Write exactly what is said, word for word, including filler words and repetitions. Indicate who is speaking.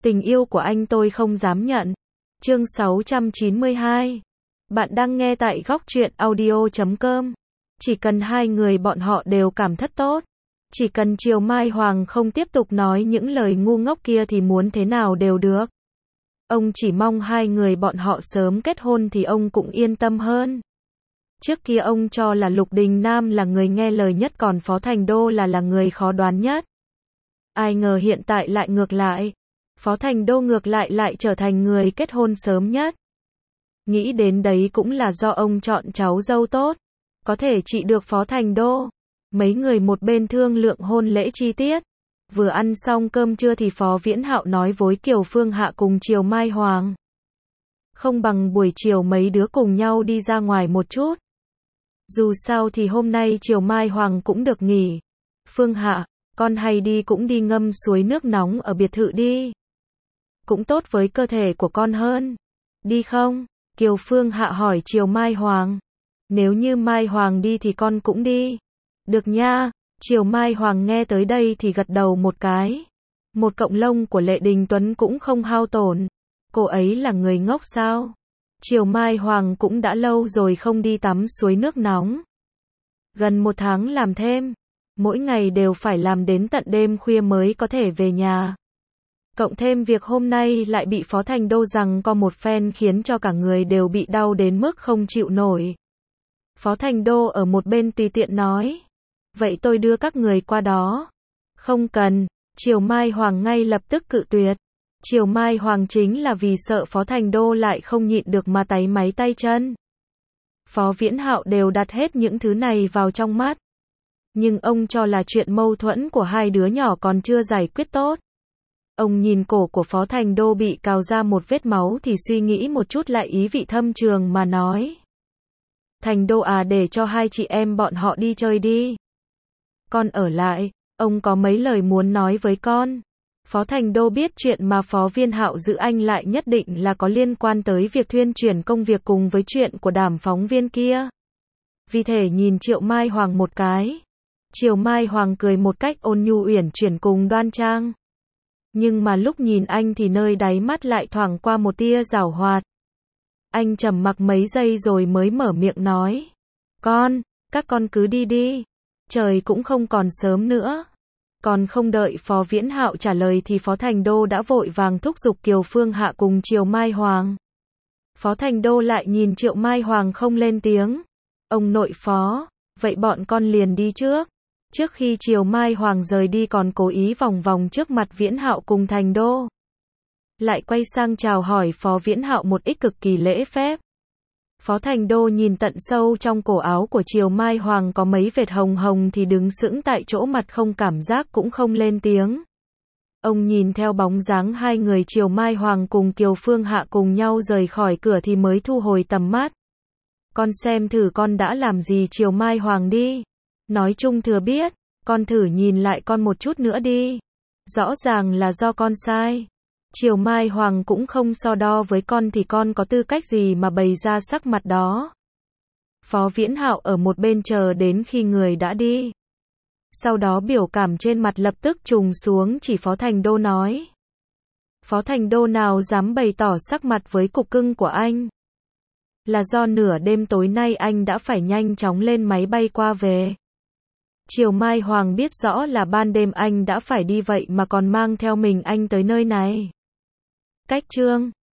Speaker 1: Tình yêu của anh tôi không dám nhận. Chương sáu trăm chín mươi hai. Bạn đang nghe tại góc truyện audio chấm com. Chỉ cần hai người bọn họ đều cảm thất tốt. Chỉ cần Triều Mai Hoàng không tiếp tục nói những lời ngu ngốc kia thì muốn thế nào đều được. Ông chỉ mong hai người bọn họ sớm kết hôn thì ông cũng yên tâm hơn. Trước kia ông cho là Lục Đình Nam là người nghe lời nhất còn Phó Thành Đô là là người khó đoán nhất. Ai ngờ hiện tại lại ngược lại. Phó Thành Đô ngược lại lại trở thành người kết hôn sớm nhất. Nghĩ đến đấy cũng là do ông chọn cháu dâu tốt. Có thể trị được Phó Thành Đô. Mấy người một bên thương lượng hôn lễ chi tiết. Vừa ăn xong cơm trưa thì Phó Viễn Hạo nói với Kiều Phương Hạ cùng Triều Mai Hoàng. Không bằng buổi chiều mấy đứa cùng nhau đi ra ngoài một chút. Dù sao thì hôm nay Triều Mai Hoàng cũng được nghỉ. Phương Hạ, con hay đi cũng đi ngâm suối nước nóng ở biệt thự đi. Cũng tốt với cơ thể của con hơn. Đi không? Kiều Phương Hạ hỏi Triều Mai Hoàng. Nếu như Mai Hoàng đi thì con cũng đi. Được nha. Triều Mai Hoàng nghe tới đây thì gật đầu một cái. Một cọng lông của Lệ Đình Tuấn cũng không hao tổn. Cô ấy là người ngốc sao? Triều Mai Hoàng cũng đã lâu rồi không đi tắm suối nước nóng. Gần một tháng làm thêm. Mỗi ngày đều phải làm đến tận đêm khuya mới có thể về nhà. Cộng thêm việc hôm nay lại bị Phó Thành Đô giằng co một phen khiến cho cả người đều bị đau đến mức không chịu nổi. Phó Thành Đô ở một bên tùy tiện nói. Vậy tôi đưa các người qua đó. Không cần. Triều Mai Hoàng ngay lập tức cự tuyệt. Triều Mai Hoàng chính là vì sợ Phó Thành Đô lại không nhịn được mà táy máy tay chân. Phó Viễn Hạo đều đặt hết những thứ này vào trong mắt. Nhưng ông cho là chuyện mâu thuẫn của hai đứa nhỏ còn chưa giải quyết tốt. Ông nhìn cổ của Phó Thành Đô bị cào ra một vết máu thì suy nghĩ một chút lại ý vị thâm trường mà nói. Thành Đô à, để cho hai chị em bọn họ đi chơi đi. Con ở lại, ông có mấy lời muốn nói với con. Phó Thành Đô biết chuyện mà Phó Viên Hạo giữ anh lại nhất định là có liên quan tới việc thuyên chuyển công việc cùng với chuyện của đàm phóng viên kia. Vì thế nhìn Triệu Mai Hoàng một cái. Triều Mai Hoàng cười một cách ôn nhu uyển chuyển cùng đoan trang. Nhưng mà lúc nhìn anh thì nơi đáy mắt lại thoảng qua một tia giảo hoạt. Anh trầm mặc mấy giây rồi mới mở miệng nói. Con, các con cứ đi đi. Trời cũng không còn sớm nữa. Còn không đợi Phó Viễn Hạo trả lời thì Phó Thành Đô đã vội vàng thúc giục Kiều Phương Hạ cùng Triều Mai Hoàng. Phó Thành Đô lại nhìn Triệu Mai Hoàng không lên tiếng. Ông nội Phó, vậy bọn con liền đi trước. Trước khi Triều Mai Hoàng rời đi còn cố ý vòng vòng trước mặt Viễn Hạo cùng Thành Đô. Lại quay sang chào hỏi Phó Viễn Hạo một ít cực kỳ lễ phép. Phó Thành Đô nhìn tận sâu trong cổ áo của Triều Mai Hoàng có mấy vệt hồng hồng thì đứng sững tại chỗ mặt không cảm giác cũng không lên tiếng. Ông nhìn theo bóng dáng hai người Triều Mai Hoàng cùng Kiều Phương Hạ cùng nhau rời khỏi cửa thì mới thu hồi tầm mắt. Con xem thử con đã làm gì Triều Mai Hoàng đi. Nói chung thừa biết, con thử nhìn lại con một chút nữa đi. Rõ ràng là do con sai. Triều Mai Hoàng cũng không so đo với con thì con có tư cách gì mà bày ra sắc mặt đó. Phó Viễn Hạo ở một bên chờ đến khi người đã đi. Sau đó biểu cảm trên mặt lập tức trùng xuống chỉ Phó Thành Đô nói. Phó Thành Đô nào dám bày tỏ sắc mặt với cục cưng của anh. Là do nửa đêm tối nay anh đã phải nhanh chóng lên máy bay qua về. Triều Mai Hoàng biết rõ là ban đêm anh đã phải đi vậy mà còn mang theo mình anh tới nơi này. Cách chương